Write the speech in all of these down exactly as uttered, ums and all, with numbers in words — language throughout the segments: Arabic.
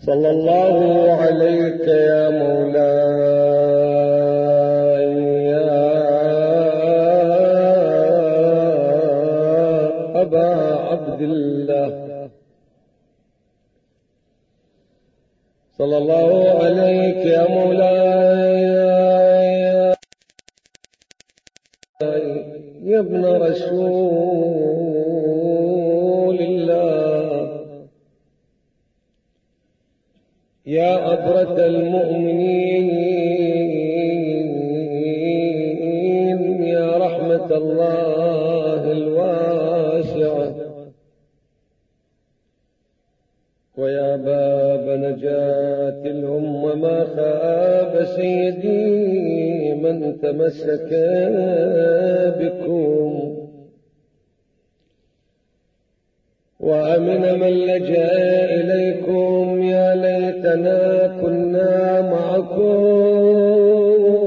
صلى الله عليك يا مولاي يا أبا عبد الله، صلى الله عليك يا مولاي يا ابن رسول الله، يا أبرة المؤمنين، يا رحمة الله الواسعة، ويا باب نجاة الأمة. ما خاب سيدي من تمسك بكم، وأمن من لجأ إليكم. يا ليتنا كنا معكم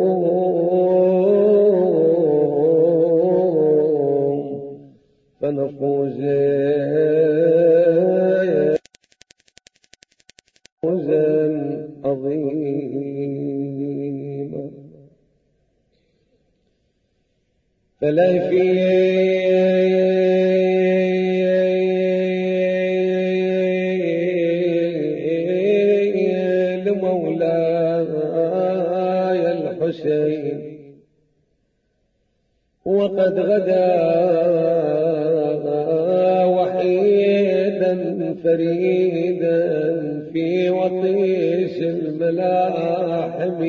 فنفوز فوزا عظيما. فلا في لمولاي الحسين، وقد غدا وحيدا فريدا في وطيس الملاحم،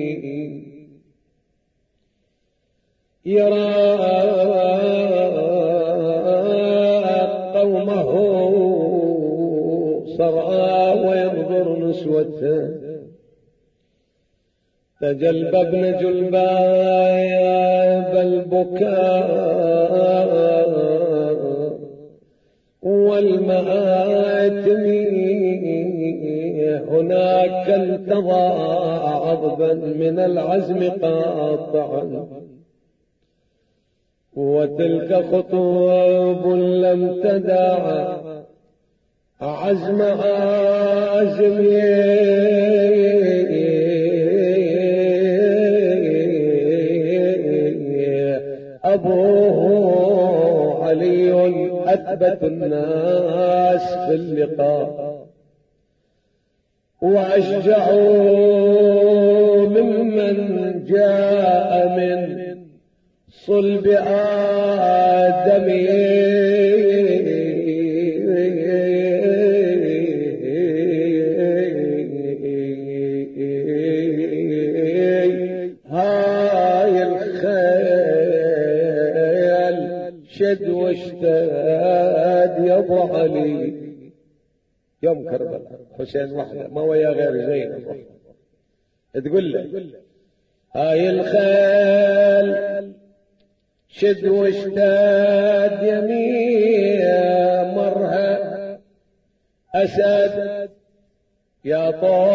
يرى قومه صرعى وينظر نسوته. تجلببن جلباب البكاء والمآتم، هناك التضى عضبا من العزم قاطعا، وتلك خطوب لم تدع عزم عازم. أبوه علي أثبت الناس في اللقاء، وأشجعوا ممن جاء من صلب آدم. هاي الخيل شد واشتاد يا ابو علي يوم كربلاء. حسين وحده ما ويا غير زينب، تقول له هاي الخيل شد واشتاد يمين مرها أسد يا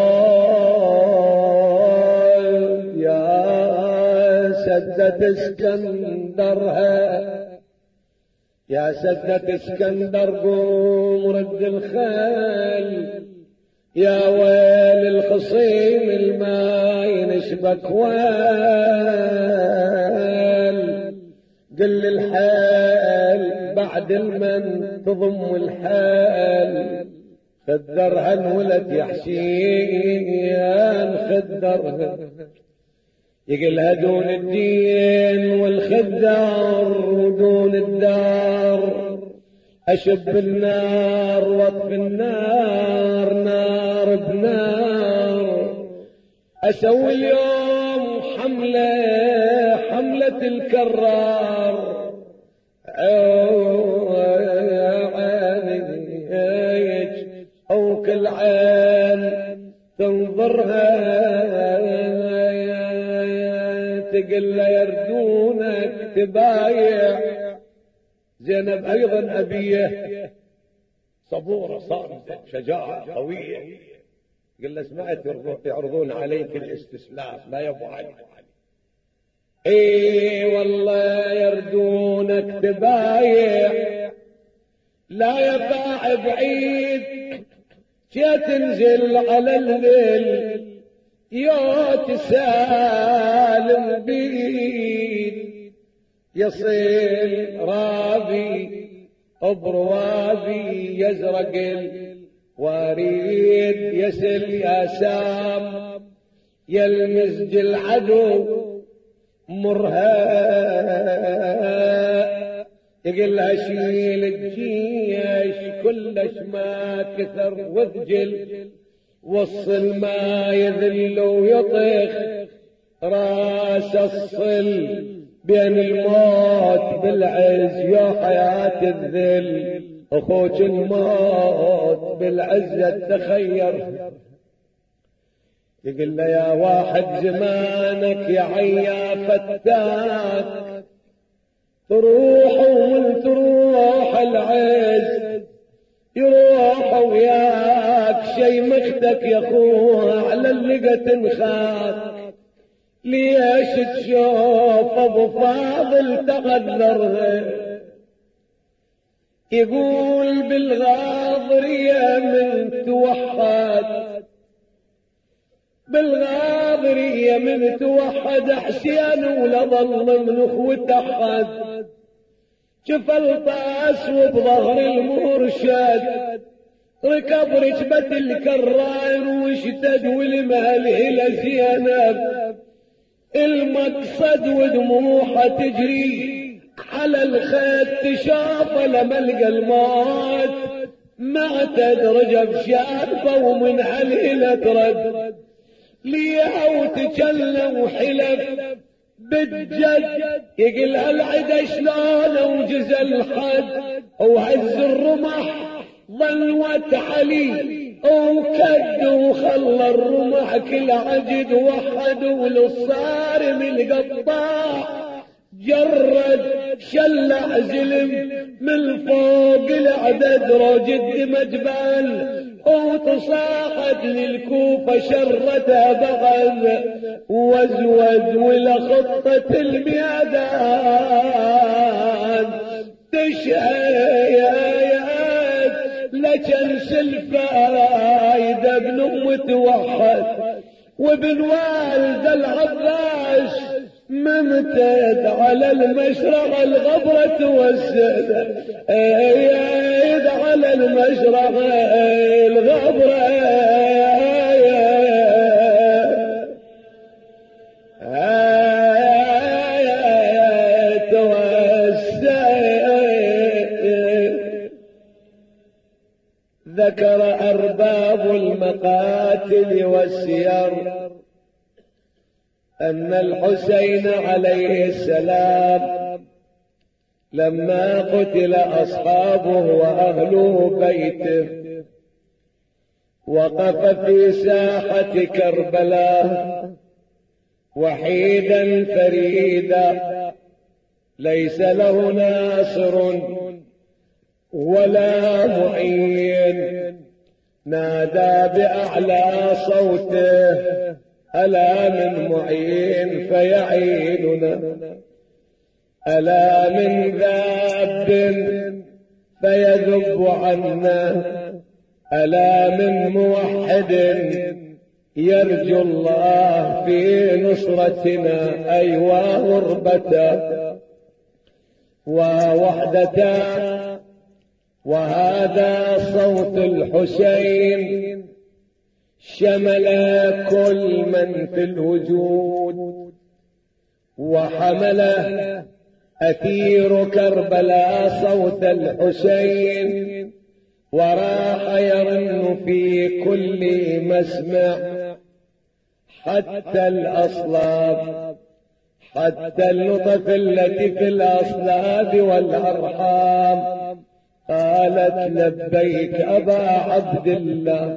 طول يا سدة اسكندرها، يا سدة اسكندر قوم رد الخيل. يا ويل الخصيم الماء ينشبك ويل، قل الحال بعد المن تضم الحال. خدرها الولد يا حسين خدرها، يقلها دون الدين والخدار ودون الدار. أشب النار واطفي النار نار بنار. أسوي اليوم حملة حملة الكرار. عينيك أو كل عين تنظرها تقل يردونك تبايع. زينب أيضا أبيه صبورة صامتة شجاعة قوية، قل له سمعت يعرضون عليك الاستسلام لا يا ابو علي. اي والله يردونك تبايع لا يباع بعيد يا تنزل على الليل يا تسالم بيد يصير رابي بروابي يزرق الوريد يسل يا سام يلمزج العدو مرهق يقلها شيل الجيش كلش ما كثر وذجل وصل ما يذل ويطخ راس الصل بين الموت بالعز يا حياة الذل اخوك الموت بالعزة تخير يقول له يا واحد زمانك يا عيا فتاك تروح ومن تروح العز يروح وياك شي مختك يا اخوها على اللقى تنخاك ليش تشوف ابو فاضل تقدرها يقول بالغاضرية من توحد بالغاضرية من توحد حسين ولا ظل من اخوته حد شف الطاس وبظهر المرشد ركب ركبة الكراير واشتد والمهلهلة زينب المقصد ودموحه تجري على الخيط تشاف لما لقى الموت معتد رجب شارفه ومن عليله ترد ليها وتكلم وحلف بالجد يقل هالعدا شلون وجز الحد وهز الرمح ظلوت علي وكد وخلى الرمح كل عجد وحد وللصارم القطاع جرد شلع زلم من فوق العدد روجد مجبال وتصاحت للكوفة شرتها بغل وزود ولا خطة الميادان تشهيات لجنس الفايدة ابن متوحد وابن والد العباس ممتد على المشرق الغبرة والسد ايد على المشرق الغبرة ذكر أرباب المقاتل والسير أن الحسين عليه السلام لما قتل أصحابه وأهله بيته وقف في ساحة كربلاء وحيدا فريدا ليس له ناصر ولا معين نادى بأعلى صوته ألا من معين فيعيننا ألا من ذاب فيذب عنا ألا من موحد يرجو الله في نصرتنا أيوا غربتا ووحدتا وهذا صوت الحسين شمل كل من في الوجود وحمله أثير كربلاء صوت الحسين وراح يرن في كل مسمع حتى الأصلاب حتى اللطف التي في الأصلاب والأرحام قالت لبيك أبا عبد الله.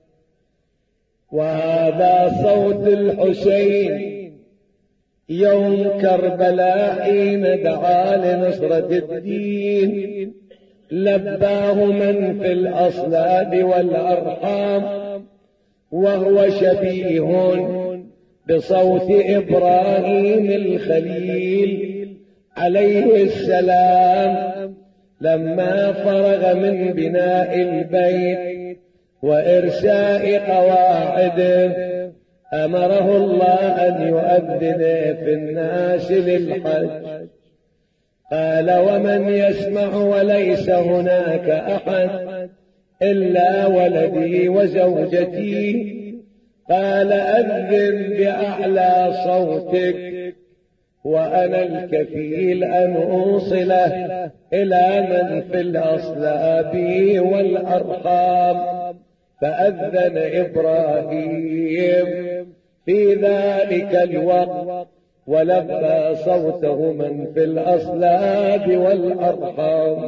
وهذا صوت الحسين يوم كربلاء حين دعا لنصرة الدين لباه من في الأصلاب والأرحام وهو شبيه بصوت إبراهيم الخليل عليه السلام لما فرغ من بناء البيت وإرساء قواعده أمره الله أن يؤذن في الناس للحج. قال ومن يسمع وليس هناك أحد إلا ولدي وزوجتي؟ قال أذن بأعلى صوتك وأنا الكفيل أن أوصله إلى من في الأصلاب والأرحام. فأذن إبراهيم في ذلك الوقت ولبى صوته من في الأصلاب والأرحام.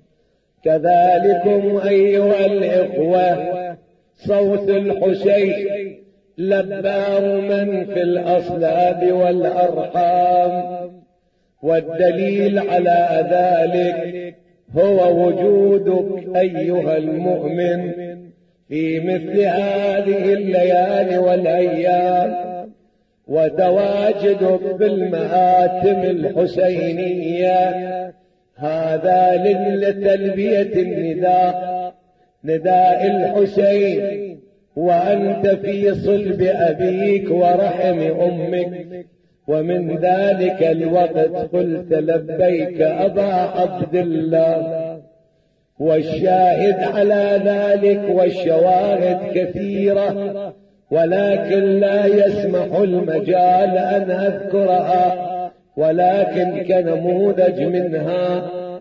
كذلكم أيها الإخوة صوت الحسين لباه من في الأصلاب والأرحام، والدليل على ذلك هو وجودك أيها المؤمن في مثل هذه الليالي والأيام، وتواجدك بالمآتم الحسينية. هذا لتلبية النداء، نداء الحسين، وأنت في صلب أبيك ورحم أمك، ومن ذلك الوقت قلت لبيك أبا عبد الله. والشاهد على ذلك والشواهد كثيرة، ولكن لا يسمح المجال أن أذكرها، ولكن كنموذج منها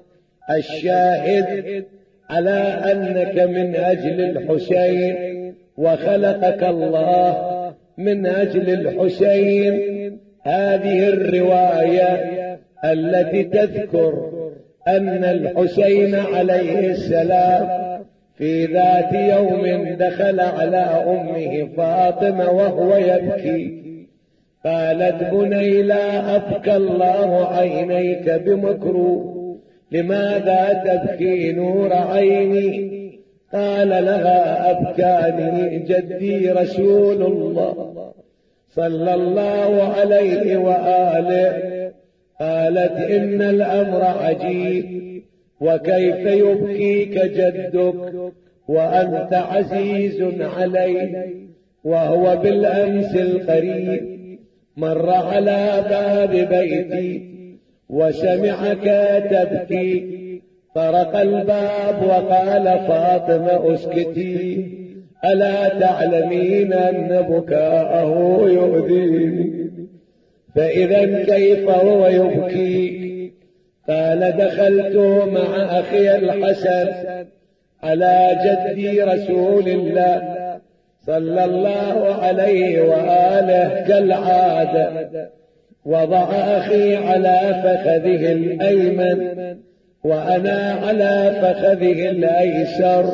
الشاهد على أنك من أجل الحسين وخلقك الله من أجل الحسين. هذه الرواية التي تذكر أن الحسين عليه السلام في ذات يوم دخل على أمه فاطمة وهو يبكي، قالت بني لا أبكى الله عينيك بمكروه، لماذا تبكي نور عيني؟ قال لها أبكاني جدي رسول الله صلى الله عليه وآله. قالت إن الأمر عجيب، وكيف يبكيك جدك وأنت عزيز عليه؟ وهو بالأمس القريب مر على باب بيتي وسمعك تبكي، طرق الباب وقال فاطمة اسكتي، ألا تعلمين أن بكاءه يؤذيني؟ فإذا كيف هو يبكي؟ قال دخلت مع أخي الحسن على جدي رسول الله صلى الله عليه وآله كالعادة، وضع أخي على فخذه الأيمن وأنا على فخذه الأيسر،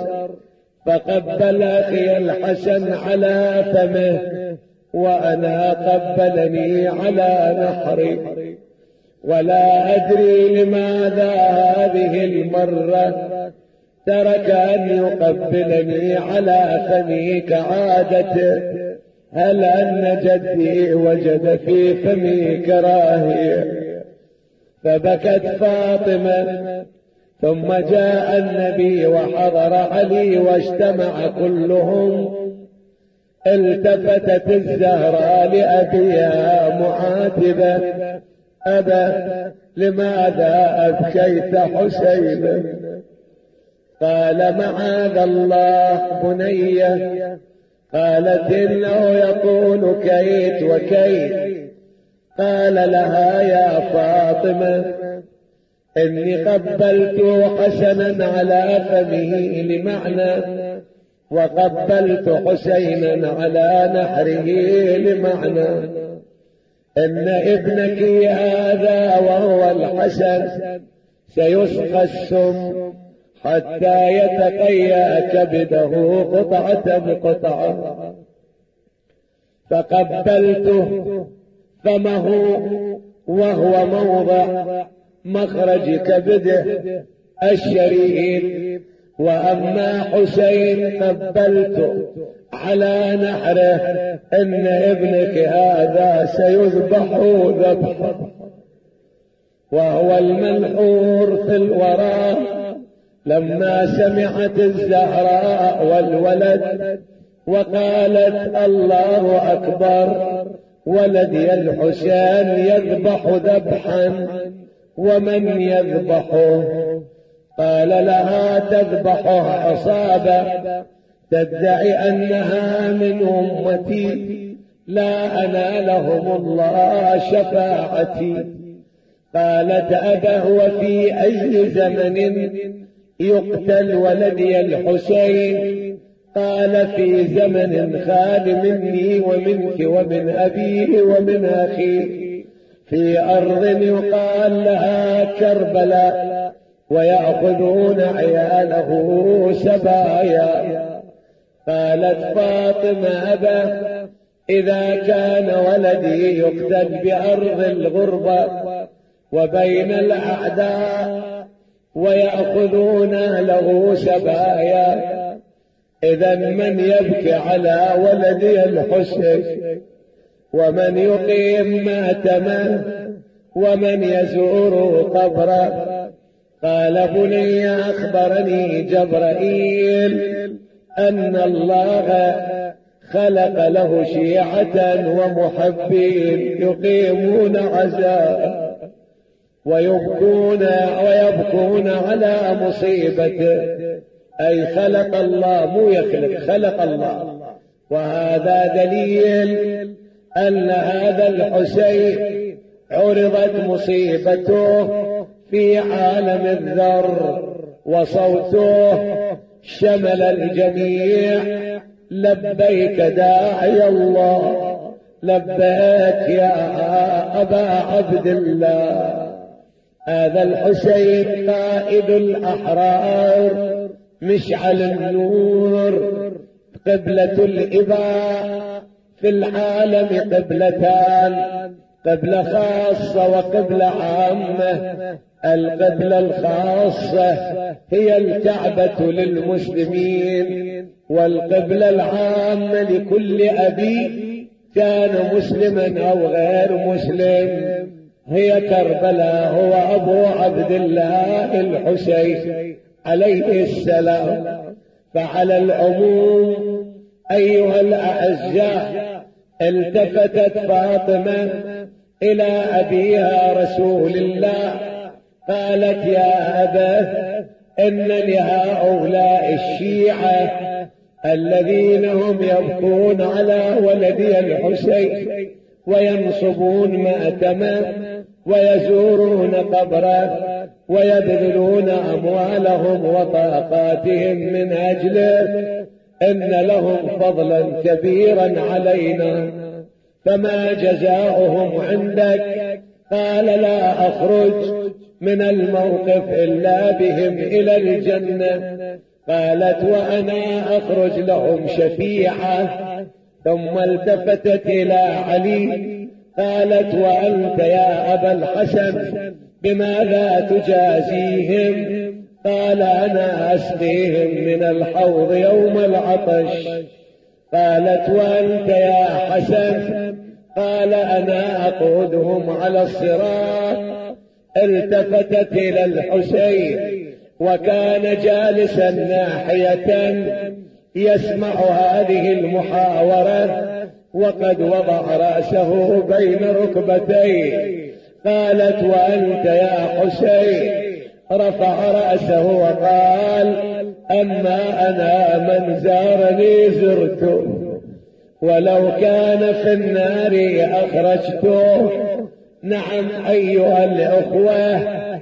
فقبل أخي الحسن على فمه وأنا قبلني على نحري، ولا أدري لماذا هذه المرة ترك أن يقبلني على فمي كعادته. هل أن جدي وجد في فمي كراهية؟ فبكت فاطمة، ثم جاء النبي وحضر علي واجتمع كلهم. التفتت الزهراء لأبيها معاتبة، أبا لماذا أبكيت حسينا؟ قال معاذ الله بنية. قالت إنه يقول كيت وكيت. قال لها يا فاطمة إني قبلت حسنا على فمه لمعنى، وقبلت حسينا على نحره لمعنى، إن ابنك هذا وهو الحسن سيسقى السم حتى يتقيأ كبده قطعة بقطعة. فقبلته فمه وهو موضع مخرج كبده الشريف، وأما حسين قبلته على نحره، إن ابنك هذا سيذبح ذبحا، وهو المنحور في الوراء لما سمعت الزهراء والولد وقالت الله أكبر، ولدي الحسين يذبح ذبحا ومن يذبحه؟ قال لها تذبحه عصابة تدعي أنها من أمتي لا أنالهم الله شفاعتي. قالت أبه وفي أي زمن يقتل ولدي الحسين؟ قال في زمن خال مني ومنك ومن أبيه ومن أخيه، في أرض يقال لها كربلاء، ويأخذون عياله سبايا. قالت فاطمة أبا إذا كان ولدي يقتل بأرض الغربة وبين الأعداء ويأخذون له سبايا، إذا من يبكي على ولدي الحسين ومن يقيم ماتمه ومن يزور قبره؟ قال بني أخبرني جبرائيل أن الله خلق له شيعة ومحبين يقيمون عزاء ويبكون ويبكون على مصيبته، أي خلق الله مو يخلق، خلق الله. وهذا دليل أن هذا الحسين عرضت مصيبته في عالم الذر، وصوته شمل الجميع. لبيك داعي الله، لبيك يا أبا عبد الله. هذا الحسين قائد الأحرار، مشعل النور، قبلة الإباء. في العالم قبلتان، قبلة خاصة وقبلة عامة. القبلة الخاصة هي الكعبة للمسلمين، والقبلة العامة لكل أبي كان مسلما أو غير مسلم هي كربلاء، هو أبو عبد الله الحسين عليه السلام. فعلى العموم أيها الأعزاء، التفتت فاطمة إلى أبيها رسول الله قالت يا أبا إن لهؤلاء الشيعة الذين هم يبكون على ولدي الحسين وينصبون مأتمه ويزورون قبره ويبذلون أموالهم وطاقاتهم من أجله، إن لهم فضلا كبيرا علينا، فما جزاؤهم عندك؟ قال لا أخرج من الموقف إلا بهم إلى الجنة. قالت وأنا أخرج لهم شفيعة. ثم التفتت إلى علي قالت وأنت يا أبا الحسن بماذا تجازيهم؟ قال أنا أسقيهم من الحوض يوم العطش. قالت وأنت يا حسن؟ قال أنا أقودهم على الصراط. التفتت إلى الحسين وكان جالسا ناحية يسمع هذه المحاورة وقد وضع رأسه بين ركبتيه. قالت وأنت يا حسين؟ رفع رأسه وقال أما أنا من زارني زرته، ولو كان في النار أخرجته. نعم أيها الأخوة،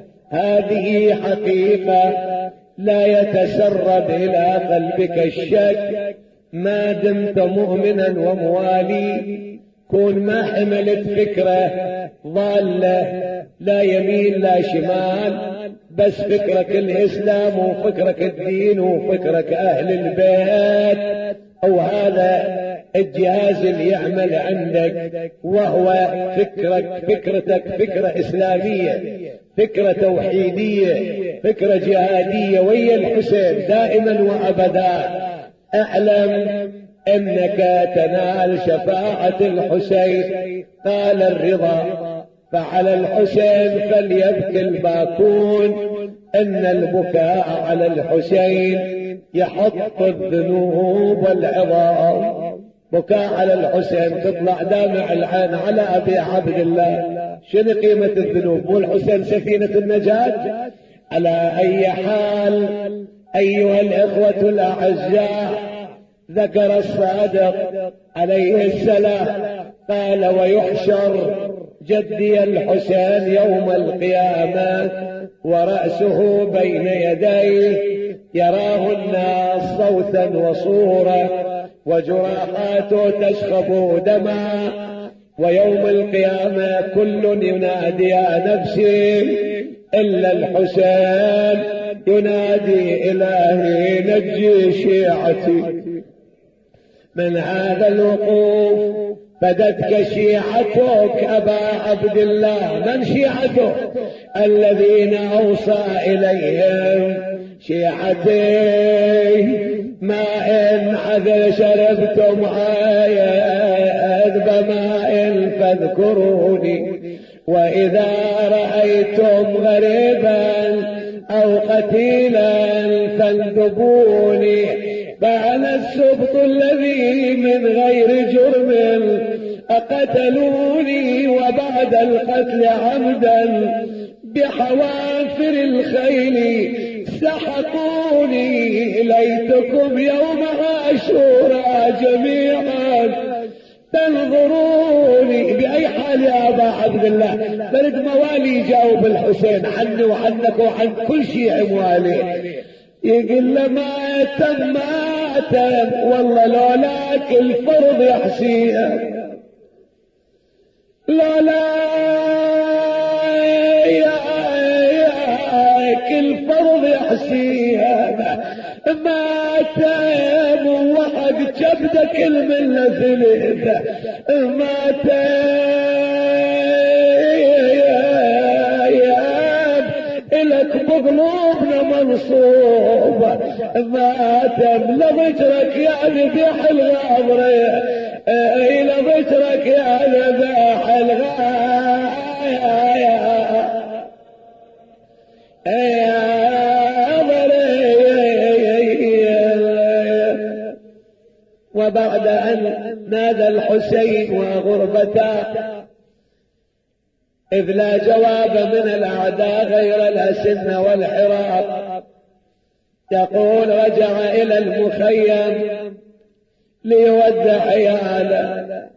هذه حقيقة لا يتسرب إلى قلبك الشك ما دمت مؤمنا وموالي. كون ما حملت فكرة ضالة لا يمين لا شمال، بس فكرك الإسلام وفكرك الدين وفكرك أهل البيت، أو هذا الجهاز اللي يعمل عندك وهو فكرك فكرتك فكرة إسلامية، فكرة توحيدية، فكرة جهادية ويا الحسين دائما وأبدا. أعلم أنك تنال شفاعة الحسين. قال الرضا فعلى الحسين فليبكي الباكون ان البكاء على الحسين يحط الذنوب والعظام. بكاء على الحسين تطلع دامع العين على ابي عبد الله، شنو قيمة الذنوب؟ والحسين سفينة النجاة. على اي حال ايها الاخوة الاعزاء، ذكر الصادق عليه السلام قال: ويحشر جدي الحسين يوم القيامة ورأسه بين يديه، يراه الناس صوتا وصورة، وجراحاته تشخب دما، ويوم القيامة كل ينادي يا نفسي إلا الحسين ينادي إلهي نجي شيعتي. من هذا الوقوف بدتك شيعتك أبا عبد الله. من شيعته؟ الذين أوصى إليهم شيعتي ما إن عذر شربتم عذب ماء فاذكروني، وإذا رأيتم غريبا أو قتيلا فاندبوني، فأنا السبط الذي من غير جرم أقتلوني، وبعد القتل عمدا بحوافر الخيل سحقوني. ليتكم يوم عاشوراء جميعا تنظروني. بأي حال يا أبا عبد الله؟ برد موالي جاوب الحسين عني وعنك وعن كل شيء موالي. يقول له ما تم ما تم، والله لولاك الفرض يحسيها، لولاك الفرض يحسيها ما تم. وحق جبدك الملة ثلاثة ما تم، إلك بقلوبنا منصوب ما تم. لضجرك يا ذبيح الغابرة، إلى ضجرك يا ذبيح الغابرة. وبعد أن نادى الحسين وغربته، إذ لا جواب من الأعداء غير الأسنة والحراق، يقول رجع إلى المخيم ليودع عياله.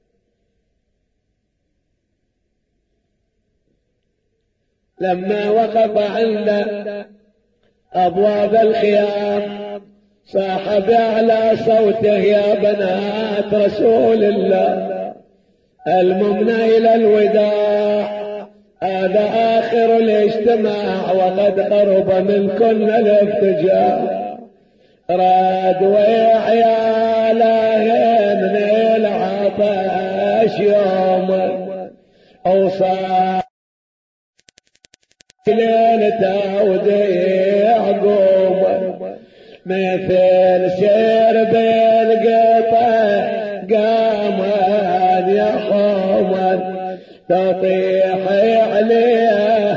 لما وقف عند أبواب الخيام صاح بأعلى صوته: يا بنات رسول الله الممنى إلى الوداع، هذا آخر الاجتماع وقد قرب منكن الافتجاع. راد وعيالهن من العطش يوم أوصى ليلة وديع قوم، مثل سير بالقطع قامان يحوما، تطيح عليه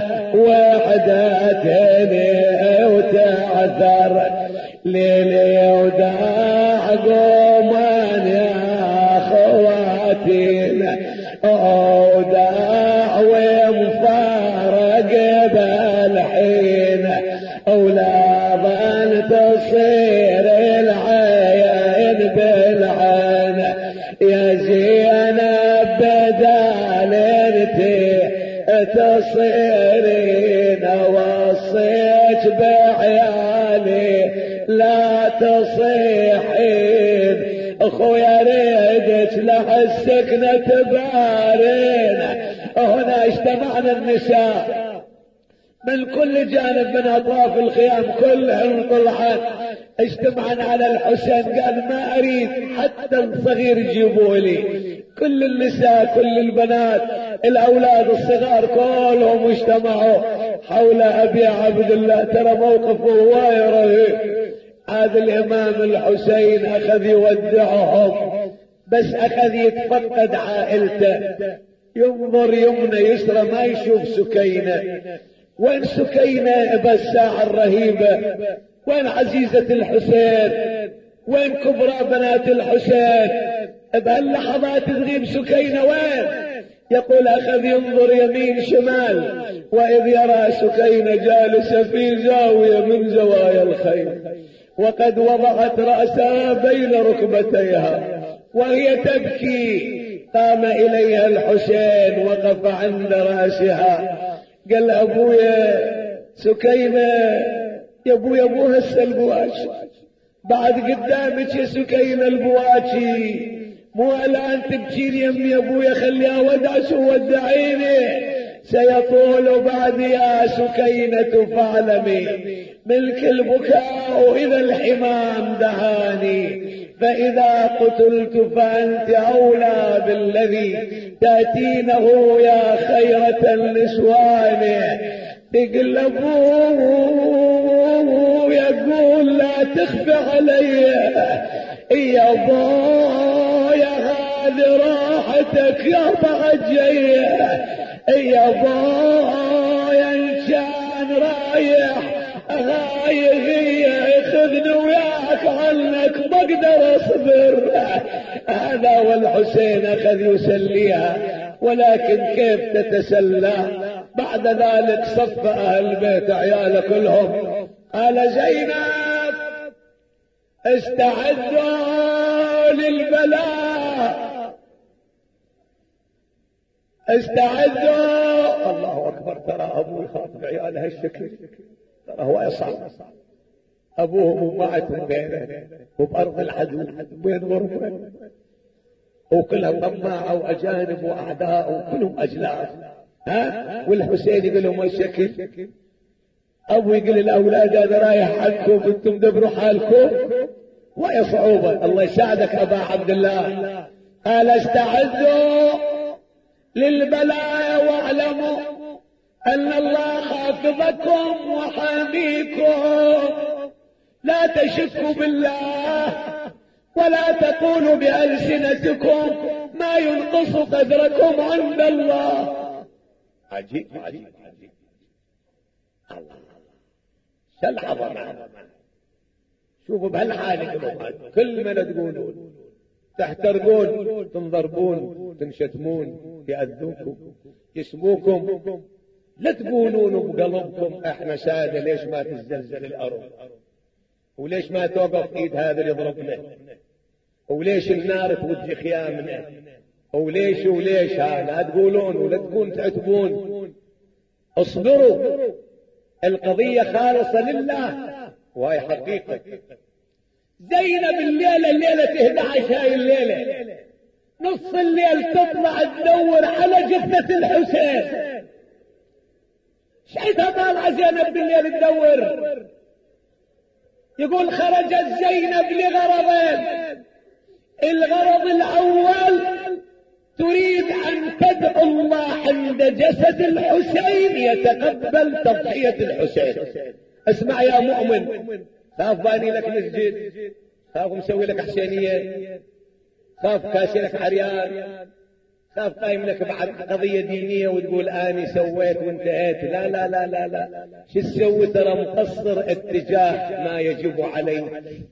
وحدتني وتعثر ليلي وداع قومان يا خواتينا، وداع ومفارق بالحين، ولا ظن تصير العين بالعين، يا زينب بدال انتي تصيرين، وصيت بعيالي لا تصيحين، اخويا ريدك لحسك نتبارين. هنا اجتمعنا النساء من كل جانب من اطراف الخيام كلهم طلعان، اجتمعنا على الحسين. قال ما اريد حتى الصغير يجيبوا لي. كل النساء كل البنات الاولاد الصغار كلهم اجتمعوا حول ابي عبد الله. ترى موقفه هواي رهيب. هذا الامام الحسين اخذ يودعهم، بس اخذ يتفقد عائلته، ينظر يمنى يسرى ما يشوف سكينة، وين سكينة بالساعة الرهيبة؟ وين عزيزة الحسين؟ وين كبرى بنات الحسين؟ بهاللحظات تغيب سكينة وين؟ يقول أخذ ينظر يمين شمال، وإذ يرى سكينة جالسة في زاوية من زوايا الخيل، وقد وضعت رأسها بين ركبتيها وهي تبكي. قام إليها الحسين وقف عند رأسها، قال أبويا سكينة، يا أبويا أبوها هسه البواكي، بعد قدامك يا سكينة البواكي، مو الآن تبكين يمي يا أبويا، خليها ودعش وودعيني، سيطول بعد يا سكينة فاعلمي ملك البكاء إذا الحمام دهاني، فإذا قتلت فأنت أولى بالذي تأتينه يا خيرة النسوان. تقلبوه يقول لا تخفى علي يا بايا، هذه راحتك يا بعد جايه يا بايا، إن كان رايح هاي هي خذني وياك عنك ما اقدر اصبر. هذا والحسين اخذ يسليها، ولكن كيف تتسلى؟ بعد ذلك صف اهل البيت عياله كلهم، قال زينب استعدوا للبلاء، استعدوا. الله اكبر، ترى ابوه يخاطب عياله هالشكل، ترى هو يصعب. ابوهم ومعتهم بينه وبارض العدو بين غربه، وكلهم طماعه واجانب واعداء وكلهم اجلاف. ها والحسين يقول لهم هالشكل، ابو يقول الاولاد انا رايح عنكم انتم دبروا حالكم، وهي صعوبه. الله يساعدك ابا عبد الله. قال استعدوا للبلاء واعلموا ان الله حافظكم وحاميكم، لا تشكوا بالله ولا تقولوا بألسنتكم ما ينقص قدركم عند الله. عجيب عجيب عجيب. الله سلحظة معنا. شوفوا بهالحالة كل ما تقولون تحترقون، تنضربون، تنشتمون، يأذوكم، يسبوكم، لا تقولون بقلبكم احنا سادة ليش ما تزلزل الارض، وليش ما توقف ايد هذا اللي يضربنا، وليش النار توجه خيامنا، وليش وليش. ها لا تقولون ولا تكون تعتبون. اصبروا، القضية خالصة لله وهي حقيقة. زينب الليلة الليلة احد عشر هاي الليلة نص الليل تطلع تدور على جثة الحسين. شايفها طالعة زينب بالليل تدور. يقول خرجت زينب لغرضين، الغرض الاول تريد ان تدعو الله عند جسد الحسين يتقبل تضحية الحسين. اسمع يا مؤمن، خاف باني لك مسجد، خاف مسوي لك حسينية، خاف كاسي لك عريان، خاف قايم لك بعد قضية دينية وتقول اني سويت وانتهيت. لا لا لا لا لا، شو تسوي؟ ترى مقصر اتجاه ما يجب عليه،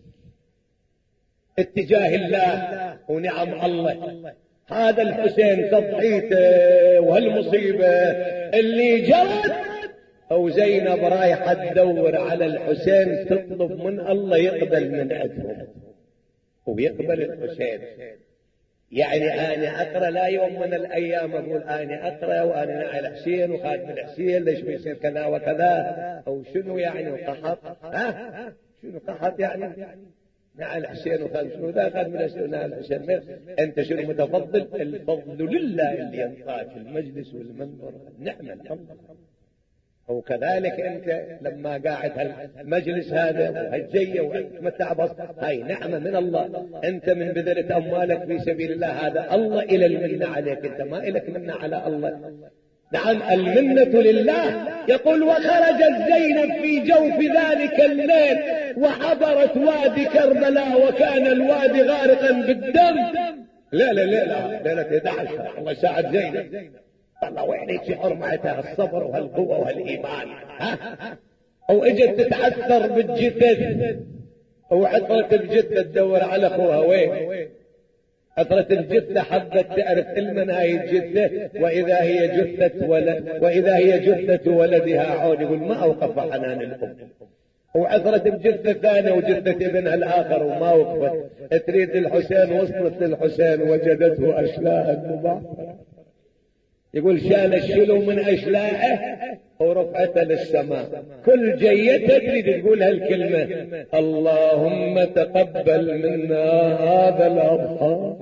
اتجاه الله ونعم الله. هذا الحسين تضحيته وهالمصيبة اللي جرت، او زينب رايحة تدور على الحسين تطلب من الله يقبل من عندهم ويقبل الحسين. يعني انا اقرا لا يوم من الايام اقول انا اقرا وانا نعى الحسين وخادم الحسين ليش بيصير كذا وكذا، او شنو يعني وقحط. ها شنو قحط يعني؟ نعى الحسين وخادم شنو ذا خادم الحسين ونعى الحسين. انت شنو متفضل؟ الفضل لله اللي ينطاك المجلس والمنبر، النعمه الحمد. وكذلك انت لما قاعد هالمجلس هذا وهالجية وتمتع بس، هاي نعمة من الله. انت من بذلت اموالك في سبيل الله، هذا الله الى المنة عليك، انت ما الك منة على الله. نعم المنة لله. يقول وخرجت زينب في جوف ذلك الليل وعبرت وادي كربلاء وكان الوادي غارقا بالدم. لا لا لا لا ليلة احد عشر. الله يساعد زينب. والله وعليك حرمتها الصبر وهالقوة وهالإيمان. ها أو اجت تتعثر بالجثث وعثرت الجثة تدور على أخوها وين؟ عثرت الجثة حبت تعرف من هاي الجثة، وإذا هي جثة ولد وإذا هي جثة ولدها عون. يقول ما أوقف حنان الأم. وعثرت بجثة ثانية وجثة ابنها الآخر وما وقفت. تريد الحسين، وصلت للحسين وجدته أشلاء مبعثرة. يقول شال الشلو من أشلاءه ورفعته للسماء. كل جيتها تريد تقول هالكلمة: اللهم تقبل منا هذا الأضحى.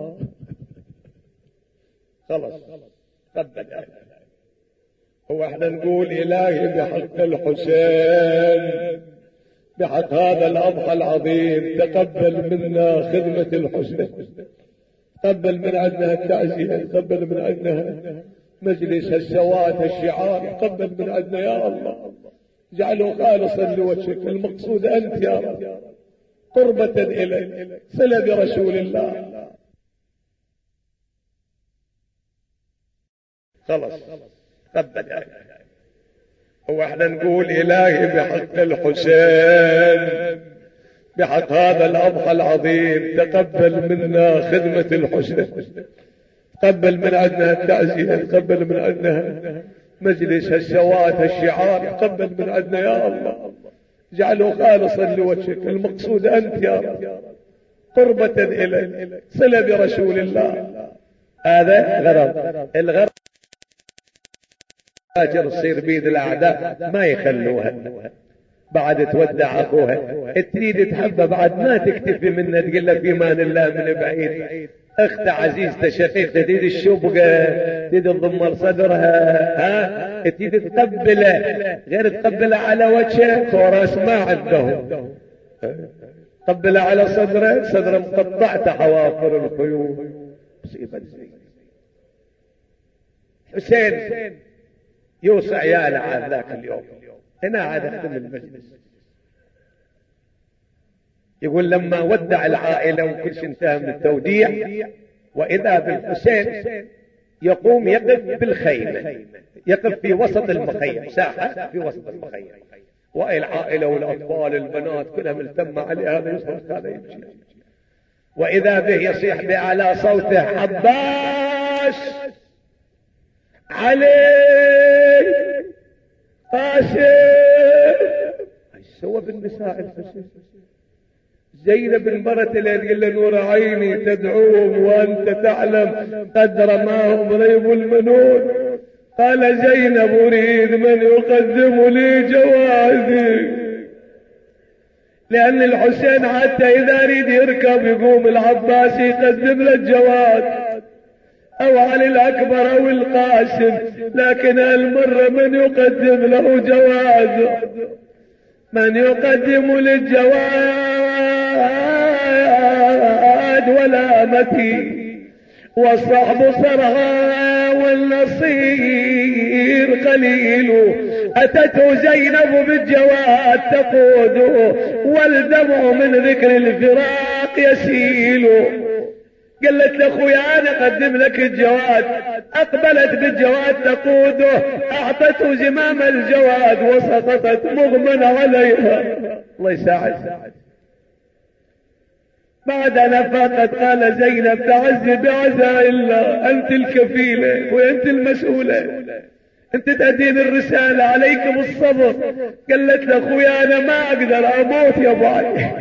خلص قبل. هو احنا نقول إلهي بحق الحسين، بحق هذا الأضحى العظيم، تقبل منا خدمة الحسين، تقبل من عندنا التعزية، تقبل من عندنا مجلس السواد الشعار، تقبل من عندنا يا الله، اجعله خالصا لوجهك. المقصود أنت يا رب، قربة إليك، صلة برسول الله. خلص قبل. هو احنا نقول إلهي بحق الحسين، بحق هذا الأضحى العظيم، تقبل منا خدمة الحسين، تقبل من عندنا التعزية، تقبل من عندنا مجلس السواد الشعار، تقبل من عندنا يا الله، اجعله خالصا لوجهك. المقصود أنت يا رب، قربة إليك، صلة برسول الله. هذا غرض. الغرض هاجر تصير بيد الأعداء ما يخلوها، بعد تودع أخوها، تريد تحبه بعد ما تكتفي منه، تقول له في امان الله من بعيد. اخت عزيزته شقيقته تريد الشبقة، تريد تضم صدرها، ها تريد تقبله، غير تقبله على وجهه كوراس ما عنده، قبله على صدره، صدره مقطعته حوافر الخيول. مصيبة. حسين يوصي عياله عاد ذاك اليوم. هنا عاد اختم المجلس. يقول لما ودع العائلة وكل شيء انتهى من التوديع، وإذا بالحسين يقوم يقف بالخيمة، يقف في وسط المخيم، ساحة في وسط المخيم، والعائلة والأطفال البنات كلها ملتمة عليه، هذا يصرخ هذا يمشي. وإذا به يصيح بأعلى صوته: عباس، علي، قاسم. ايش سوى بالنساء الحسين؟ زينب المرة اللي تقول له: نور عيني تدعوهم وانت تعلم قدر ما هم ريب المنون. قال: زينب اريد من يقدم لي جوازي، لان الحسين حتى اذا يريد يركب يقوم العباس يقدم له الجواز، او علي الاكبر او القاسم، لكن هالمرة من يقدم له جوازه، من يقدم للجواد ولا متي، والصحب صرها والنصير قليل. أتته زينب بالجواد تقوده، والدمع من ذكر الفراق يسيل. قالت لاخويا انا اقدم لك الجواد، اقبلت بالجواد تقوده، اعطته زمام الجواد وسقطت مغمى عليها. الله يساعد. بعد ان افاقت قال: زينب تعزي بعزاء الله، انت الكفيلة وانت المسؤولة، انت تأدين الرسالة، عليك بالصبر. قالت لاخويا انا ما اقدر اموت يا ابو علي،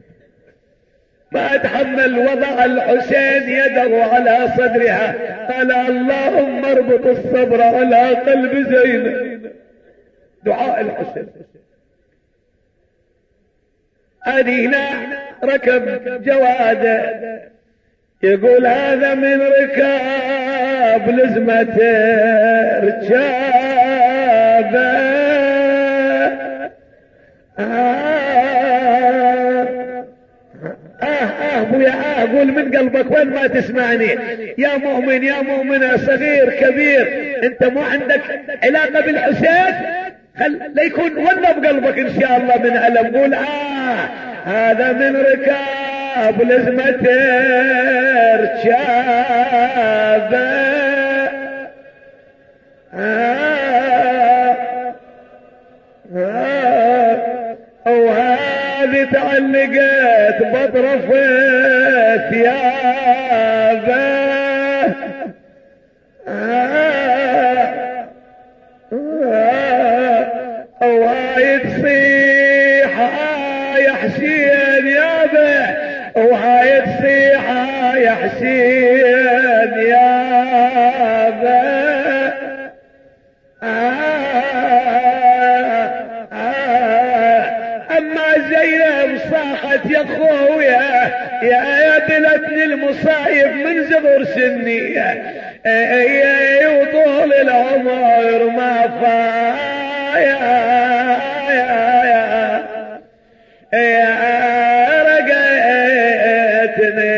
ما اتحمل وضع الحسين يده على صدرها. قال: اللهم اربط الصبر على قلب زينب. دعاء الحسين. ادي هنا ركب جواده، يقول: هذا من ركاب لزمة ركابه. ابويا اقول من قلبك وين ما تسمعني يا مؤمن، يا مؤمنة، صغير كبير، انت مو عندك علاقة بالحسين؟ خل لا يكون ولا بقلبك ان شاء الله من ألم. قول: اه هذا من ركاب لزمة ركابه. لقيت بطرف ثيابه وهاي تصيح يا حسين يابا، وهاي تصيح يا حسين يابا. اما زينب صاحت يا خويا يا بلتني المصايب من زغر سني، يا وطول العمر ما فايا يا رقيتني.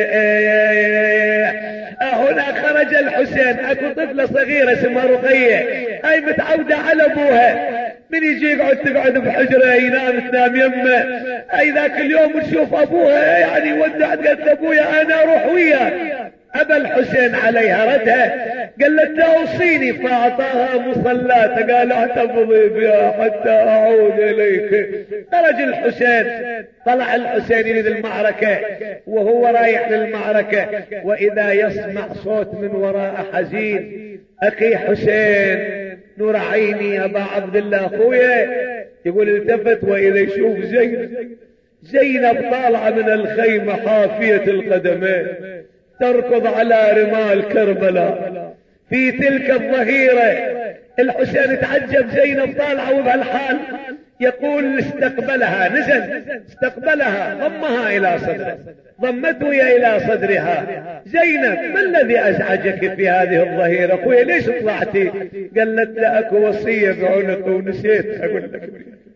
هنا خرج الحسين، اكو طفلة صغيرة اسمها رقية، هاي متعودة على ابوها، من يجي يقعد تقعد بحجرة ينام تنام يمه. اي ذاك اليوم تشوف ابوها يعني ودعت، قالت ابويا انا اروح وياك. ابا الحسين عليها ردها، قالت اوصيني، فاعطاها مصلاته، قال احتفظي بها حتى اعود اليك. خرج الحسين، طلع الحسين يريد المعركة، وهو رايح للمعركة واذا يسمع صوت من وراء حزين، اخي حسين نور عيني يا ابا عبد الله اخويا. يقول التفت واذا يشوف زينب، زينب طالعة من الخيمة حافية القدمين تركض على رمال كربلاء في تلك الظهيرة. الحسين تعجب، زينب طالعة وبهالحال. يقول استقبلها، نزل استقبلها، ضمها الى صدره، ضمته الى صدرها. زينب ما الذي ازعجك في هذه الظهيرة اخويا، ليش طلعتي؟ قالت لك وصية بعنق ونسيت اقول لك،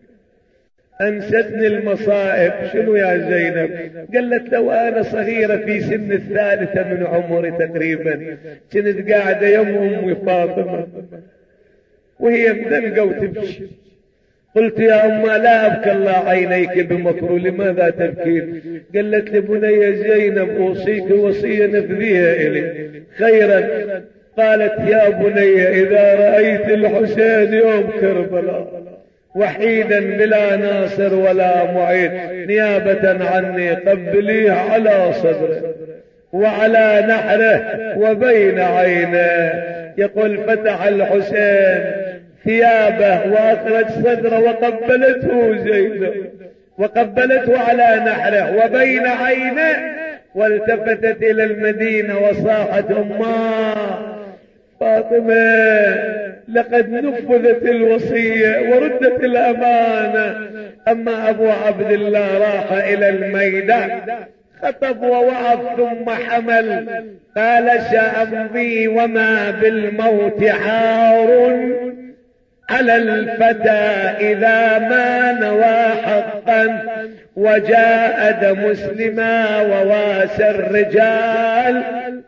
انستني المصائب. شنو يا زينب؟ قالت لو انا صغيرة في سن الثالثة من عمري تقريبا، كنت قاعدة يم امي فاطمة وهي مدنقة وتبكي. قلت يا أمه لا أبكى الله عينيك بمكروه، لماذا تبكين؟ قالت لي بني زينب أوصيك وصية نفذيها إلي خيرا. قالت يا بني إذا رأيت الحسين يوم كربلاء وحيدا بلا ناصر ولا معين، نيابة عني قبليه على صدره وعلى نحره وبين عينه. يقول فتح الحسين ثيابه واخرج صدره وقبلته زينب، وقبلته على نحره وبين عينه، والتفتت الى المدينة وصاحت اماه فاطمة لقد نفذت الوصية وردت الامانة. اما ابو عبد الله راح الى الميدان، خطب ووعظ ثم حمل. قال سأمضي وما بالموت عار على الفتى إذا ما نوى حقا، وجاءد مسلما وواسى الرجال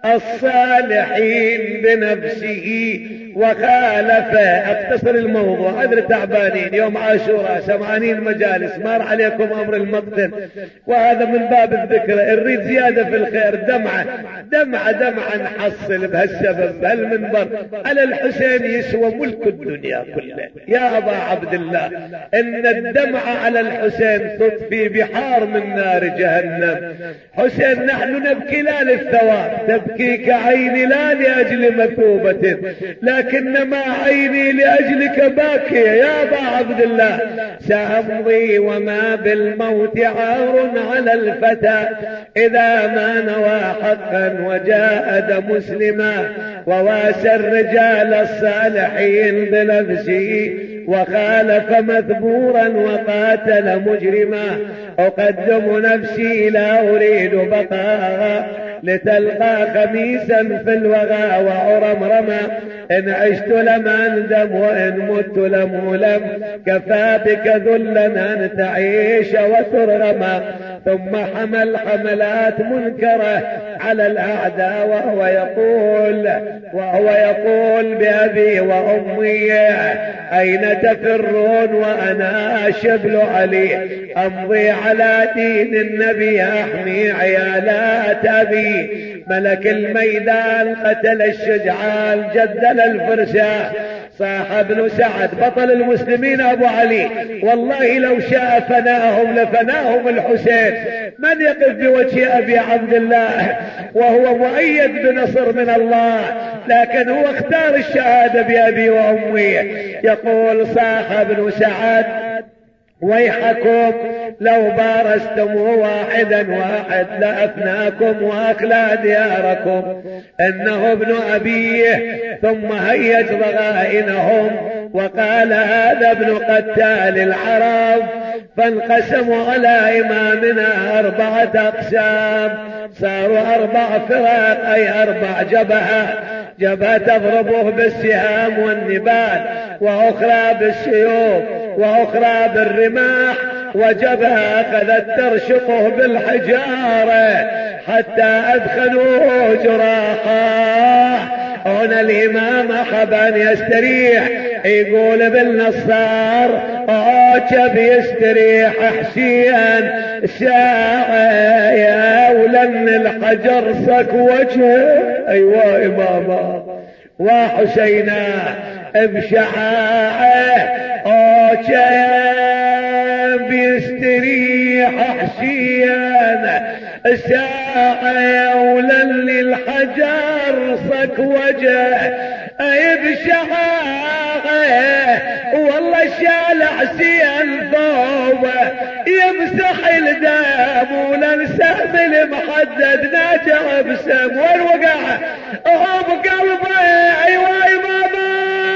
الصالحين بنفسه وخالف. اختصر الموضوع، أدري تعبانين يوم عاشوراء سمعانين مجالس، مار عليكم أمر المقتل، وهذا من باب الذكرى. نريد زيادة في الخير، دمعة دمعة دمعة نحصل بهالسبب بهالمنبر على الحسين يسوى ملك الدنيا كلها. يا أبا عبد الله إن الدمعة على الحسين تطفي بحار من نار جهنم. حسين نحن نبكي لا للثواب، تبكيك عيني لا لأجل مثوبة، لكنما عيني لأجلك باكية. يا أبا عبد الله سأمضي وما بالموت عار على الفتى إذا ما نوى حقا، وجاءد مسلما وواسى الرجال الصالحين بنفسه وخالف مثبورا وقاتل مجرما. أقدم نفسي لا أريد بقاها لتلقى خميسا في الوغى وعرمرما. إن عشت لم أندم وإن مت لم ألم، كفى بك ذلا أن تعيش وترغما. ثم حمل حملات منكرة على الأعداء وهو يقول وهو يقول بأبي وأمي أين تفرون وأنا شبل علي، أمضي على دين النبي أحمي عيالات أبي. ملك الميدان قتل الشجعان جدل الفرسان، صاح ابن سعد بطل المسلمين ابو علي: والله لو شاء فناهم لفناهم الحسين، من يقف بوجه ابي عبد الله وهو مؤيد بنصر من الله، لكن هو اختار الشهادة بأبي وأمي. يقول صاح ابن سعد: ويحكم لو بارزتم واحدا واحد لأفناكم وأكلى دياركم، إنه ابن أبيه. ثم هيج ضغائنهم وقال: هذا ابن قتال العرب. فانقسموا على إمامنا أربعة أقسام، صاروا أربع فرق، أي أربع جبهة: جبهة تضربه بالسهام والنبال، وأخرى بالسيوف، وأخرى بالرماح، وجبهة أخذت ترشقه بالحجارة حتى أدخلوه جراحه. هنا الإمام أحب أن يستريح، يقول بالنصار: عاجب يستريح حسين ساعة يا ولن الحجر صك وجهه. أيوة إماما وحسينا بشعاعه عاجب يستريح حسين ساعة يا ولن الحجر صك وجهه. أي بشعاعه والله شال حسين ثوبه يمسح الدم، ولنسهم المحدد ناجع بسم. وين وقع؟ هو بقلبه. ايوه امامه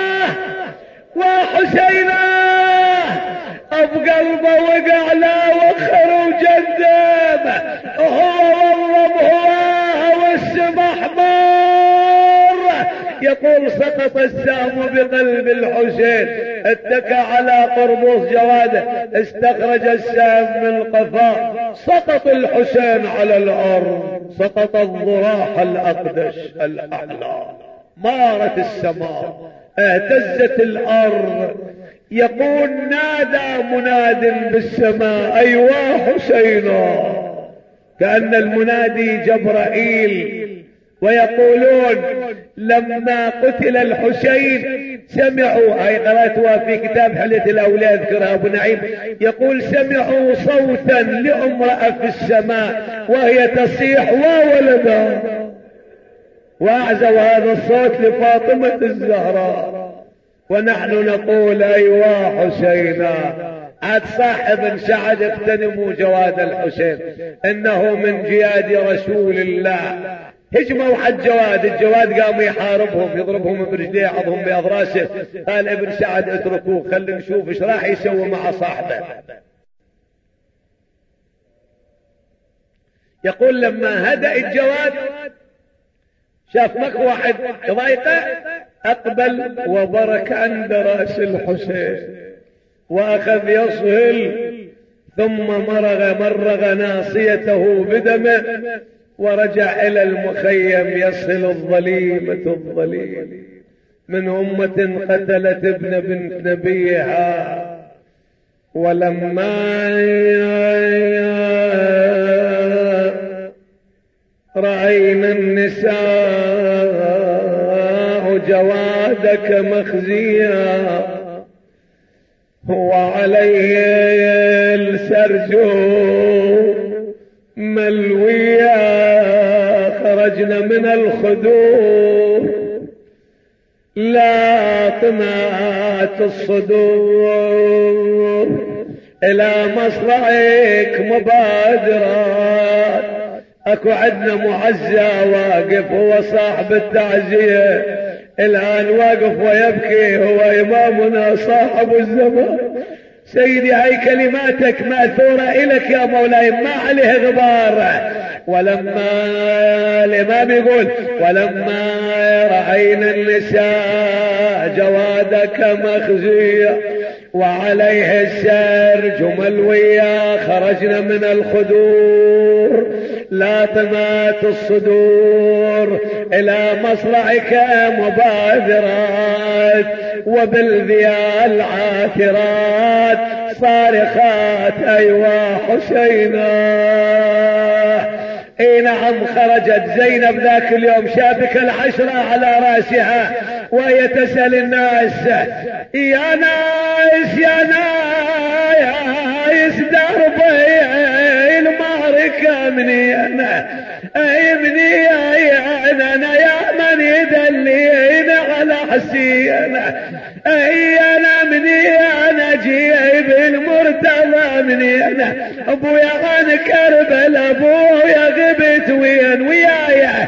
وحسينه بقلبه وقع لا وخر وجذب. هو والله هو والسمح مر. يقول: سقط السهم بقلب الحسين، اتكى على قربوس جواده، استخرج السهم من قفاه، سقط الحسين على الارض، سقط الضراح الاقدش الاعلى، مارت السماء، اهتزت الارض. يقول: نادى مناد بالسماء: ايوا حسينا، كأن المنادي جبرائيل. ويقولون: لما قتل الحسين سمعوا، هاي قرأتها في كتاب حلية الأولياء يذكرها أبو نعيم، يقول: سمعوا صوتا لامرأة في السماء وهي تصيح: وولدا. وأعزوا هذا الصوت لفاطمة الزهراء. ونحن نقول: أيوا حسينا. عاد صاحب سعد اغتنموا جواد الحسين، إنه من جياد رسول الله. هجموا حد جواد، الجواد قاموا يحاربهم، يضربهم برجليه، يعضهم بأضراسه. قال ابن سعد: اتركوه، خلينا نشوف ايش راح يسوي مع صاحبه. يقول: لما هدأ الجواد شاف مك واحد ضايقه، اقبل وبرك عند راس الحسين واخذ يصهل، ثم مرغ مرغ ناصيته بدمه، ورجع الى المخيم يصل الظليمة الظليم من أمة قتلت ابن بنت نبيها. ولما رأينا النساء جوادك مخزيا وعليه السرج ملويا، خرجنا من الخدور لا طمات الصدور، إلى مصرعك مبادرات. اكو عدنا معزى واقف، هو صاحب التعزية الآن واقف ويبكي، هو إمامنا صاحب الزمان. سيدي هاي كلماتك مأثورة إلك يا مولاي، ما عليه غبار. ولما الإمام يقول: ولما رأينا النساء جوادك مخزية وعليه السرج ملوية، خرجنا من الخدور لا طمات الصدور، إلى مصرعك مبادرات، وبالذيال عاثرات صارخات: أيوا حسينا. اي نعم، خرجت زينب ذاك اليوم شابك العشرة على راسها، وهي تسأل الناس يا ناس يا ناس دربي المعركة مني أنا مني أنا يا من يدلين على حسين اي انا مني انا جيب المرتضى مني انا ابويا عن كربل ابويا غبت وين ويايا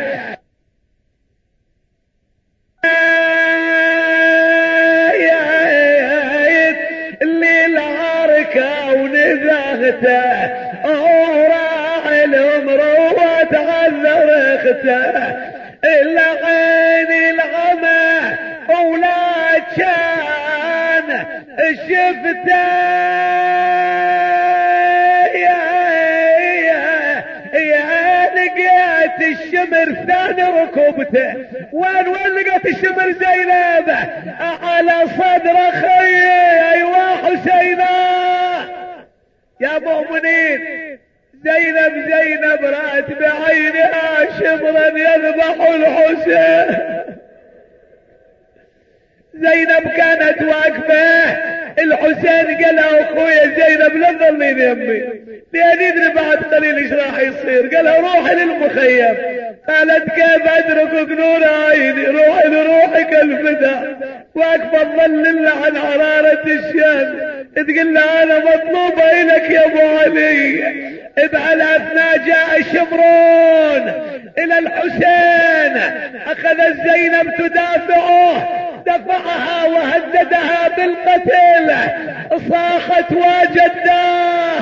اللي العركة ونزاغته وراعي الامر وتعذر اخته الا عيني العمى ولا كان شفته يا يا يا لقيت الشمر ثاني ركبته وين وين لقيت الشمر زينب على صدر اخي ايوا حسينه يا مؤمنين زينب زينب رأت بعينها شمرا يذبح الحسين زينب كانت واقفة الحسين قال لها اخويا زينب لا تظلين يمي لان يدري بعد قليل ايش راح يصير قال لها روحي للمخيم قالت كيف ادركك نور عيني روحي لروحك الفدا واقفة تظلل عن حرارة الشمس تقول لها انا مطلوبة الك يا ابو علي على اثناء جاء الشمرون الى الحسين اخذت زينب تدافعه دفعها وهددها بالقتل صاخت وجداه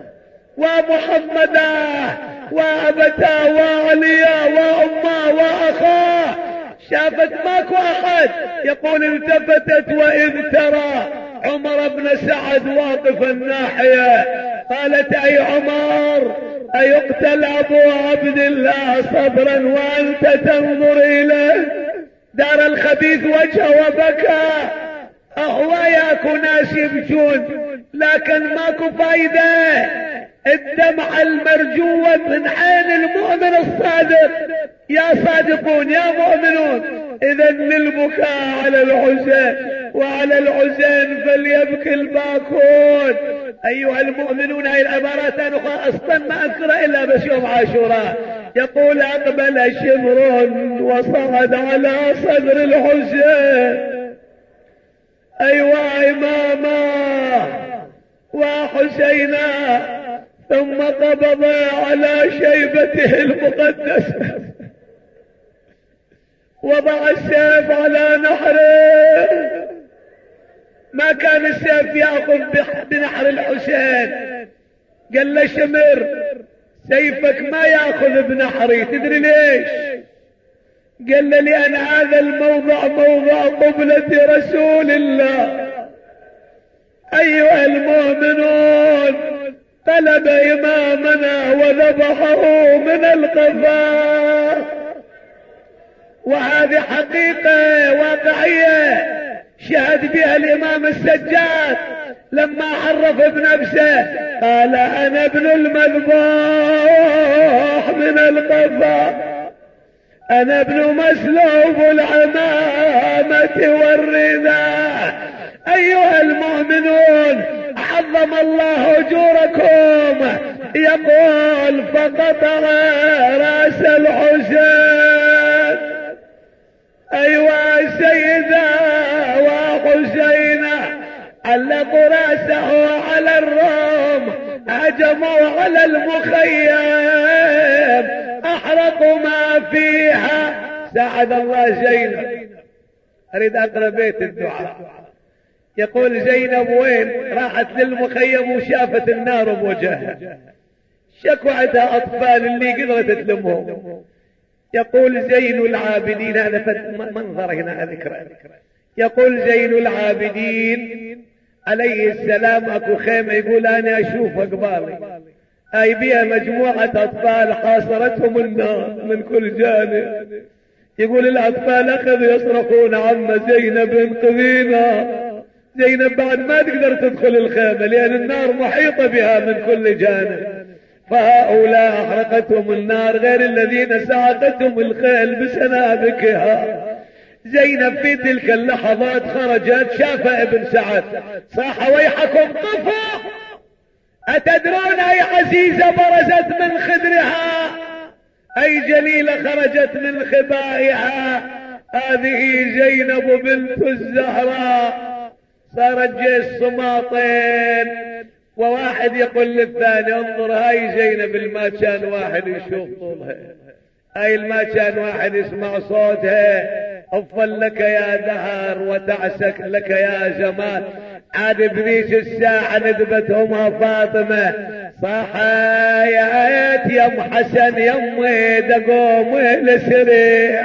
ومحمداه وابتاه وعليا واماه واخاه شافت ماكو احد يقول التفتت واذ ترى عمر بن سعد واقف الناحية قالت اي عمر ايقتل ابو عبد الله صبرا وانت تنظر اليه دار الخبيث وجهه وبكى اهو ياكو ناس يبكون لكن ماكو فايدة الدمعة المرجوة من عين المؤمن الصادق يا صادقون يا مؤمنون اذا للبكاء على الحسين وعلى الحسين فليبكي الباكون ايها المؤمنون. هاي العبارات انا اصلا ما اذكرها الا بس يوم عاشوراء. يقول اقبل شمر وصعد على صدر الحسين ايوا اماما وحسينا ثم قبض على شيبته المقدسة وضع السيف على نحره. ما كان السيف يأخذ بنحر الحسين. قال له شمر سيفك ما يأخذ بنحري. تدري ليش؟ قال له لأن هذا الموضع موضع قبلة رسول الله. أيها المؤمنون طلب إمامنا وذبحه من القفا، وهذه حقيقة واقعية شهد بها الإمام السجاد لما عرف بنفسه قال أنا ابن المذبوح من القفا، أنا ابن مسلوب العمامة والرداء. أيها المؤمنون عظم الله أجوركم. يقول فقطع رأس الحسين أيها سيدا وحسينا علقوا رأسه على الروم، هجموا على المخيم أحرقوا ما فيها. ساعد الله زينب. أريد أقرأ بيت الدعاء. يقول زينب وين راحت للمخيم وشافت النار بوجهها، شكوعتها أطفال اللي قدرت تلمهم. يقول زين العابدين، هذا منظر هنا أذكر. يقول زين العابدين عليه السلام اكو خيمة يقول انا اشوف قبالي اي بيها مجموعة اطفال حاصرتهم النار من كل جانب. يقول الاطفال اخذوا يصرخون عم زينب انقذينا. زينب بعد ما تقدر تدخل الخيمة لان النار محيطة بها من كل جانب، فهؤلاء احرقتهم النار غير الذين سعقتهم الخيل بسنابكها. زينب في تلك اللحظات خرجت، شاف ابن سعد صاح ويحكم طفوا، أتدرون أي عزيزة برزت من خدرها، أي جليلة خرجت من خبائها؟ هذه زينب بنت الزهراء. صارت جيش صماطين، وواحد يقول للثاني انظر هاي زينب الما كان واحد يشوف طولها، هاي الما كان واحد يسمع صوتها. افضل لك يا دهر وتعسك لك يا جمال. عاد بذيك الساعة ندبتهمها فاطمة، صاحا يا ايت يم حسن يمي دقوم لسريع،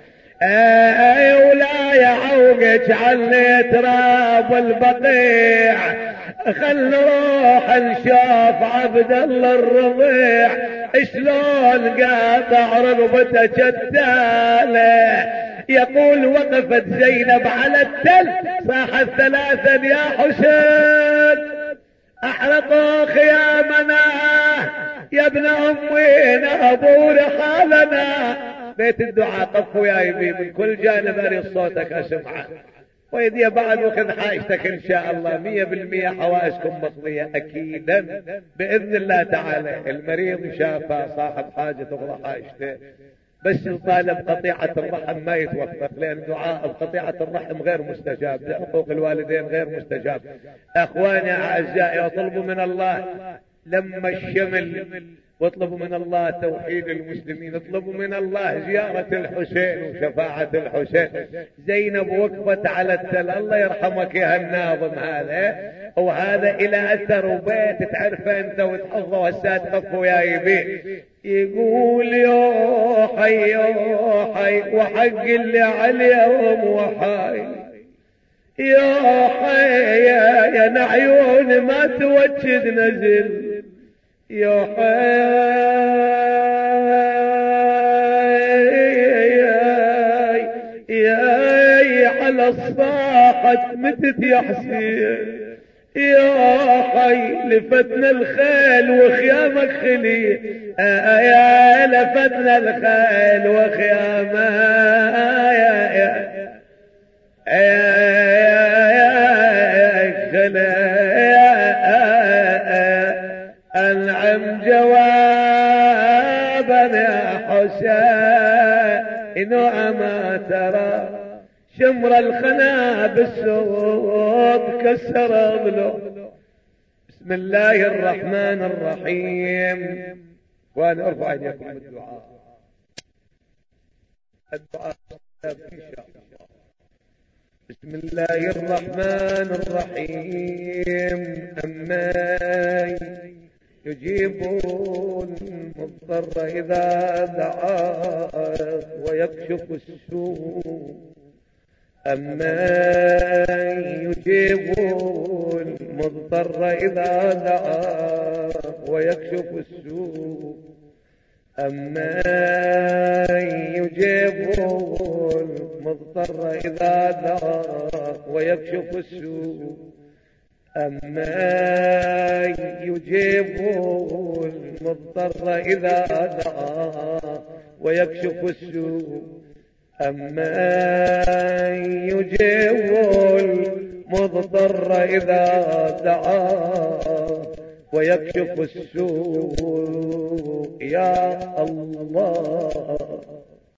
اي ولا يعوقك علي تراب البقيع، خل نروح نشوف عبد الله الرضيع شلون قاطع رقبته جداله. يقول وقفت زينب على التل، صاحت ثلاثا يا حسين احرقوا خيامنا يا ابن امين ابو رحالنا. بيت الدعاء قفوا يا يبي من كل جانب اريد صوتك اسمعه، ويدي بعد وخذ حاجتك ان شاء الله. مية بالمية حوائجكم مقضية اكيدا باذن الله تعالى. المريض شافه صاحب حاجة تقضى حاجته، بس الطالب قطيعة الرحم ما يتوفق، لان دعاء قطيعة الرحم غير مستجاب، حقوق الوالدين غير مستجاب. اخواني اعزائي اطلبوا من الله لما الشمل، واطلبوا من الله توحيد المسلمين، اطلبوا من الله زيارة الحسين وشفاعة الحسين. زينب وقفت على التل، الله يرحمك يا الناظم هذا، وهذا الى اثر وبيت تعرفه انت وتحفظه وهسه تقفوا يا يبي. يقول يا حي يا حي وحق اللي عليهم وحي، يا حي يا نعيون ما توجد نزل، يا حي يا على الصاحة متت يا حسين، يا حي لفتنا الخيل وخيامك خلي، يا لفتنا الخيل وخيامك يا يا خلي. انعم جوابا يا حسين اما ترى شمر الخنا بالسوق كسر ضلو. بسم الله الرحمن الرحيم. وانا ارفع ايديكم بالدعاء، الدعاء ان شاء الله. بسم الله الرحمن الرحيم. أما يجيبون المضطر إذا دعاه ويكشف السوء، أما يجيبون المضطر إذا دعاه ويكشف السوء، أما يجيبون المضطر إذا دعاه ويكشف السوء، أما يجيبون المضطر إذا دعاه ويكشف السوء، أما يجيبون المضطر إذا دعاه ويكشف السوء. يا الله